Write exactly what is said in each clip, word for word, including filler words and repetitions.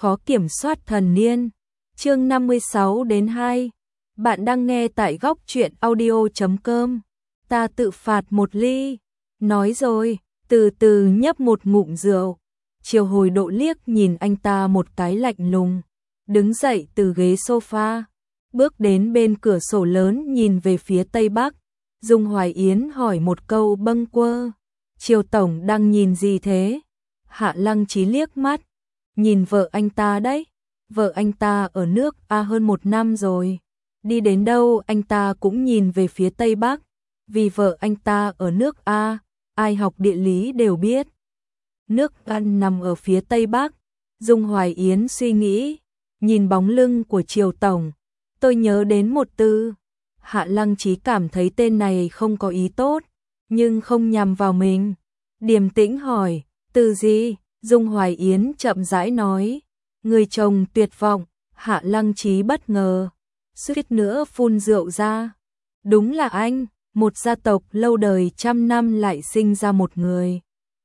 khó kiểm soát thần niên. Chương năm mươi sáu đến hai. Bạn đang nghe tại góc truyện audio chấm com. Ta tự phạt một ly. Nói rồi, từ từ nhấp một ngụm rượu. Triều Hồi Độ liếc nhìn anh ta một cái lạnh lùng, đứng dậy từ ghế sofa, bước đến bên cửa sổ lớn nhìn về phía tây bắc. Dung Hoài Yến hỏi một câu bâng quơ, Triều tổng đang nhìn gì thế? Hạ Lăng Chí liếc mắt, nhìn vợ anh ta đấy, vợ anh ta ở nước A hơn một năm rồi, đi đến đâu anh ta cũng nhìn về phía tây bắc, vì vợ anh ta ở nước A, ai học địa lý đều biết. Nước A nằm ở phía tây bắc. Dung Hoài Yến suy nghĩ, nhìn bóng lưng của Triều tổng, tôi nhớ đến một từ. Hạ Lăng Chí cảm thấy tên này không có ý tốt, nhưng không nhằm vào mình. Điềm tĩnh hỏi, từ gì? Dung Hoài Yến chậm rãi nói, người chồng tuyệt vọng. Hạ Lăng Chí bất ngờ, suýt nữa phun rượu ra. Đúng là anh, một gia tộc lâu đời trăm năm lại sinh ra một người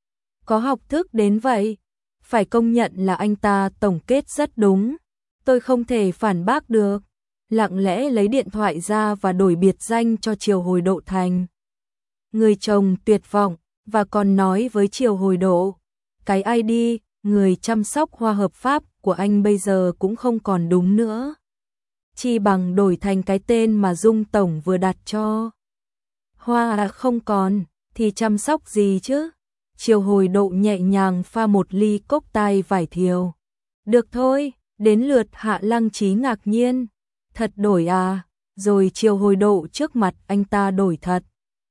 có học thức đến vậy. Phải công nhận là anh ta tổng kết rất đúng, tôi không thể phản bác được. Lặng lẽ lấy điện thoại ra và đổi biệt danh cho Triều Hồi Độ thành người chồng tuyệt vọng, và còn nói với Triều Hồi Độ, cái i đê người chăm sóc hoa hợp pháp của anh bây giờ cũng không còn đúng nữa, chi bằng đổi thành cái tên mà Dung tổng vừa đặt cho. Hoa à, không còn thì chăm sóc gì chứ? Triều Hồi Độ nhẹ nhàng pha một ly cốc tai vải thiều. Được thôi. Đến lượt Hạ Lăng Chí ngạc nhiên, thật đổi à? Rồi Triều Hồi Độ trước mặt anh ta đổi thật,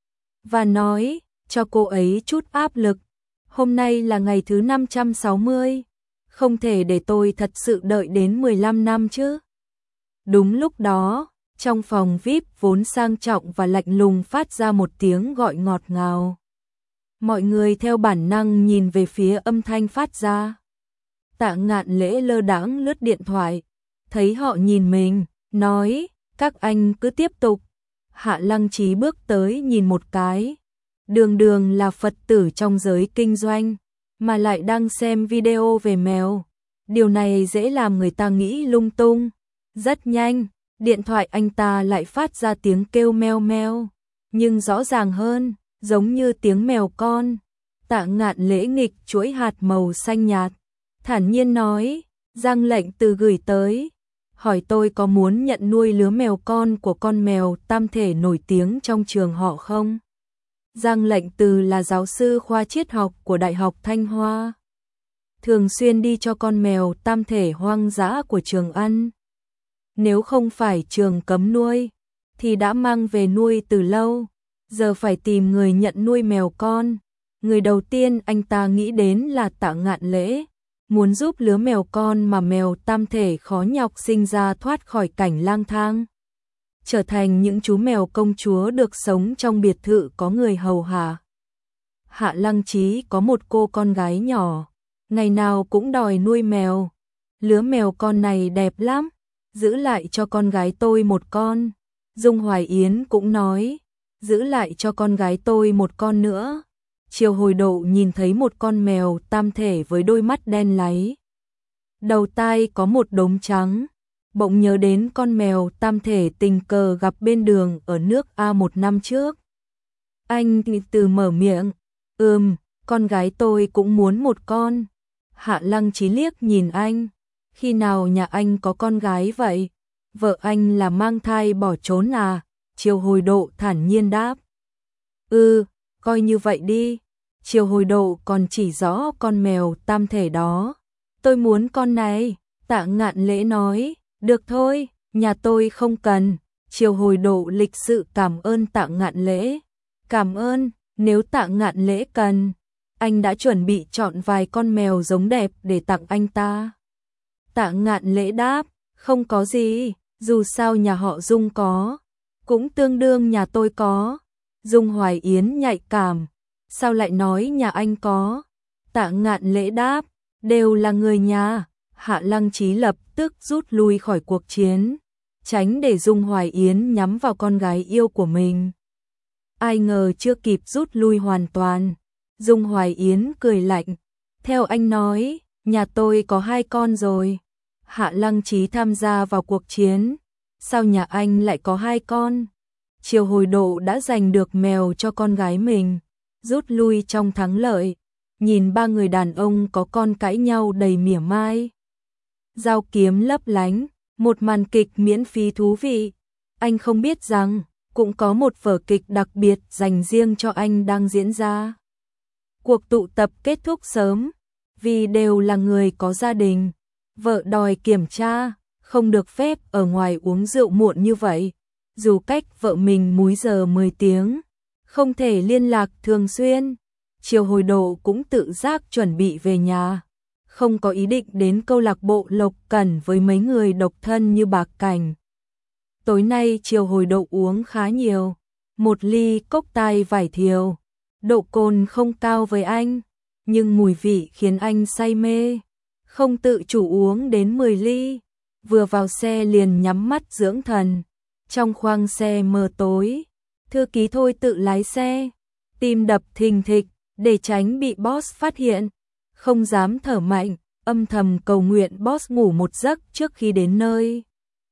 và nói, cho cô ấy chút áp lực. Hôm nay là ngày thứ năm trăm sáu mươi, không thể để tôi thật sự đợi đến mười lăm năm chứ. Đúng lúc đó, trong phòng vi ai pi vốn sang trọng và lạnh lùng phát ra một tiếng gọi ngọt ngào. Mọi người theo bản năng nhìn về phía âm thanh phát ra. Tạ Ngạn Lễ lơ đãng lướt điện thoại, thấy họ nhìn mình, nói, các anh cứ tiếp tục. Hạ Lăng Chí bước tới nhìn một cái, đường đường là Phật tử trong giới kinh doanh, mà lại đang xem video về mèo. Điều này dễ làm người ta nghĩ lung tung. Rất nhanh, điện thoại anh ta lại phát ra tiếng kêu meo meo, nhưng rõ ràng hơn, giống như tiếng mèo con. Tạ Ngạn Lễ nghịch chuỗi hạt màu xanh nhạt, thản nhiên nói, Giang Lệnh Từ gửi tới, hỏi tôi có muốn nhận nuôi lứa mèo con của con mèo tam thể nổi tiếng trong trường họ không? Giang Lệnh Từ là giáo sư khoa triết học của Đại học Thanh Hoa, thường xuyên đi cho con mèo tam thể hoang dã của trường ăn. Nếu không phải trường cấm nuôi, thì đã mang về nuôi từ lâu, giờ phải tìm người nhận nuôi mèo con. Người đầu tiên anh ta nghĩ đến là Tạ Ngạn Lễ, muốn giúp lứa mèo con mà mèo tam thể khó nhọc sinh ra thoát khỏi cảnh lang thang, trở thành những chú mèo công chúa được sống trong biệt thự có người hầu hạ. Hạ Lăng Chí có một cô con gái nhỏ, ngày nào cũng đòi nuôi mèo. Lứa mèo con này đẹp lắm, giữ lại cho con gái tôi một con. Dung Hoài Yến cũng nói, giữ lại cho con gái tôi một con nữa. Triều Hồi Độ nhìn thấy một con mèo tam thể với đôi mắt đen láy, đầu tai có một đốm trắng, bỗng nhớ đến con mèo tam thể tình cờ gặp bên đường ở nước A một năm trước. Anh từ mở miệng, ừm, con gái tôi cũng muốn một con. Hạ Lăng Chí liếc nhìn anh, khi nào nhà anh có con gái vậy? Vợ anh là mang thai bỏ trốn à? Triều Hồi Độ thản nhiên đáp, ừ, coi như vậy đi. Triều Hồi Độ còn chỉ rõ con mèo tam thể đó, tôi muốn con này. Tạ Ngạn Lễ nói, được thôi, nhà tôi không cần. Triều Hồi Độ lịch sự cảm ơn Tạ Ngạn Lễ. Cảm ơn, nếu Tạ Ngạn Lễ cần, anh đã chuẩn bị chọn vài con mèo giống đẹp để tặng anh ta. Tạ Ngạn Lễ đáp, không có gì, dù sao nhà họ Dung có, cũng tương đương nhà tôi có. Dung Hoài Yến nhạy cảm, sao lại nói nhà anh có? Tạ Ngạn Lễ đáp, đều là người nhà. Hạ Lăng Chí lập tức rút lui khỏi cuộc chiến, tránh để Dung Hoài Yến nhắm vào con gái yêu của mình. Ai ngờ chưa kịp rút lui hoàn toàn, Dung Hoài Yến cười lạnh, theo anh nói, Nhà tôi có hai con rồi. Hạ Lăng Chí tham gia vào cuộc chiến. Sao nhà anh lại có hai con? Triều Hồi Độ đã giành được mèo cho con gái mình, rút lui trong thắng lợi. Nhìn ba người đàn ông có con cãi nhau đầy mỉa mai. Dao kiếm lấp lánh, một màn kịch miễn phí thú vị. Anh không biết rằng, cũng có một vở kịch đặc biệt dành riêng cho anh đang diễn ra. Cuộc tụ tập kết thúc sớm, vì đều là người có gia đình. Vợ đòi kiểm tra, không được phép ở ngoài uống rượu muộn như vậy. Dù cách vợ mình múi giờ mười tiếng, không thể liên lạc thường xuyên. Triều Hồi Độ cũng tự giác chuẩn bị về nhà, không có ý định đến câu lạc bộ Lộc Cẩn với mấy người độc thân như Bạc Cảnh. Tối nay Triều Hồi Độ uống khá nhiều, một ly cốc tai vải thiều. Độ cồn không cao với anh, nhưng mùi vị khiến anh say mê, không tự chủ uống đến mười ly. Vừa vào xe liền nhắm mắt dưỡng thần. Trong khoang xe mờ tối, thư ký Thôi tự lái xe, tim đập thình thịch để tránh bị boss phát hiện, không dám thở mạnh, âm thầm cầu nguyện boss ngủ một giấc trước khi đến nơi.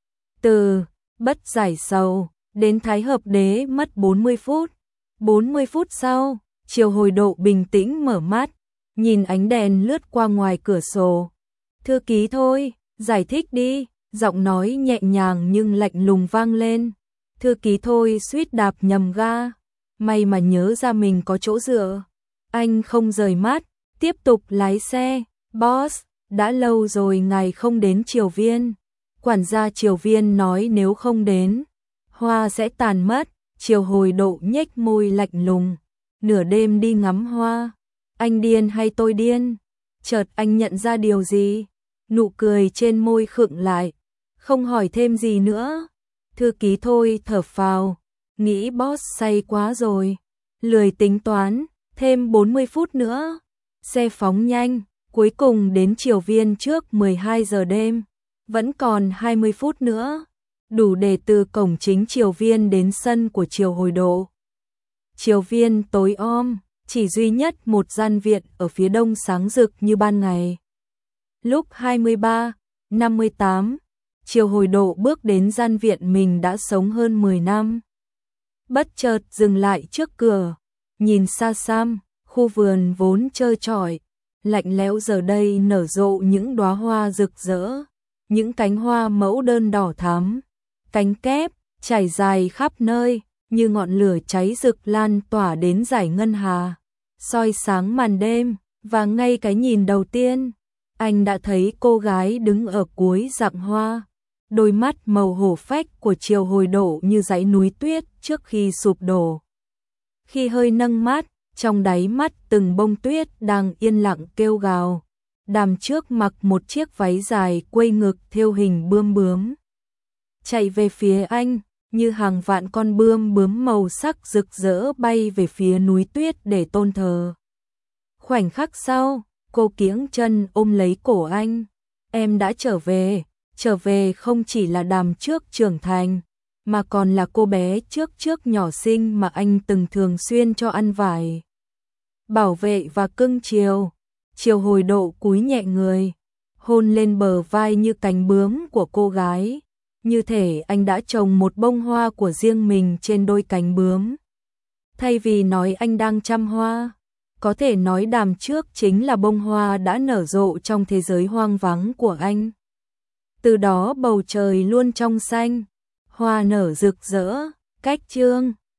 Từ Bất Giải Sầu đến Thái Hợp Đế mất bốn mươi phút. bốn mươi phút sau, Triều Hồi Độ bình tĩnh mở mắt, nhìn ánh đèn lướt qua ngoài cửa sổ. Thư ký Thôi, giải thích đi. Giọng nói nhẹ nhàng nhưng lạnh lùng vang lên. Thư ký Thôi suýt đạp nhầm ga. May mà nhớ ra mình có chỗ dựa. Anh không rời mắt, tiếp tục lái xe. Boss, đã lâu rồi ngài không đến Triều Viên. Quản gia Triều Viên nói nếu không đến, hoa sẽ tàn mất. Triều Hồi Độ nhếch môi lạnh lùng. Nửa đêm đi ngắm hoa. Anh điên hay tôi điên? Chợt anh nhận ra điều gì? Nụ cười trên môi khựng lại. Không hỏi thêm gì nữa. Thư ký Thôi thở phào, nghĩ boss say quá rồi, lười tính toán, thêm bốn mươi phút nữa. Xe phóng nhanh, cuối cùng đến Triều Viên trước mười hai giờ đêm, vẫn còn hai mươi phút nữa, đủ để từ cổng chính Triều Viên đến sân của Triều Hồi Độ. Triều Viên tối om, chỉ duy nhất một gian viện ở phía đông sáng rực như ban ngày. Lúc hai mươi ba năm mươi tám, Triều Hồi Độ bước đến gian viện mình đã sống hơn mười năm. Bất chợt dừng lại trước cửa, nhìn xa xăm, khu vườn vốn trơ trọi, lạnh lẽo giờ đây nở rộ những đóa hoa rực rỡ, những cánh hoa mẫu đơn đỏ thắm, cánh kép trải dài khắp nơi, như ngọn lửa cháy rực lan tỏa đến dải ngân hà, soi sáng màn đêm. Và ngay cái nhìn đầu tiên, anh đã thấy cô gái đứng ở cuối rặng hoa. Đôi mắt màu hổ phách của Triều Hồi Độ như dãy núi tuyết trước khi sụp đổ. Khi hơi nâng mắt, trong đáy mắt từng bông tuyết đang yên lặng kêu gào. Đàm trước mặc một chiếc váy dài quây ngực thêu hình bươm bướm, chạy về phía anh, như hàng vạn con bươm bướm màu sắc rực rỡ bay về phía núi tuyết để tôn thờ. Khoảnh khắc sau, cô kiễng chân ôm lấy cổ anh. Em đã trở về. Trở về không chỉ là Đàm trước trưởng thành, mà còn là cô bé trước trước nhỏ xinh mà anh từng thường xuyên cho ăn vải, bảo vệ và cưng chiều. Triều Hồi Độ cúi nhẹ người, hôn lên bờ vai như cánh bướm của cô gái, như thể anh đã trồng một bông hoa của riêng mình trên đôi cánh bướm. Thay vì nói anh đang chăm hoa, có thể nói Đàm trước chính là bông hoa đã nở rộ trong thế giới hoang vắng của anh. Từ đó bầu trời luôn trong xanh, hoa nở rực rỡ, cách chương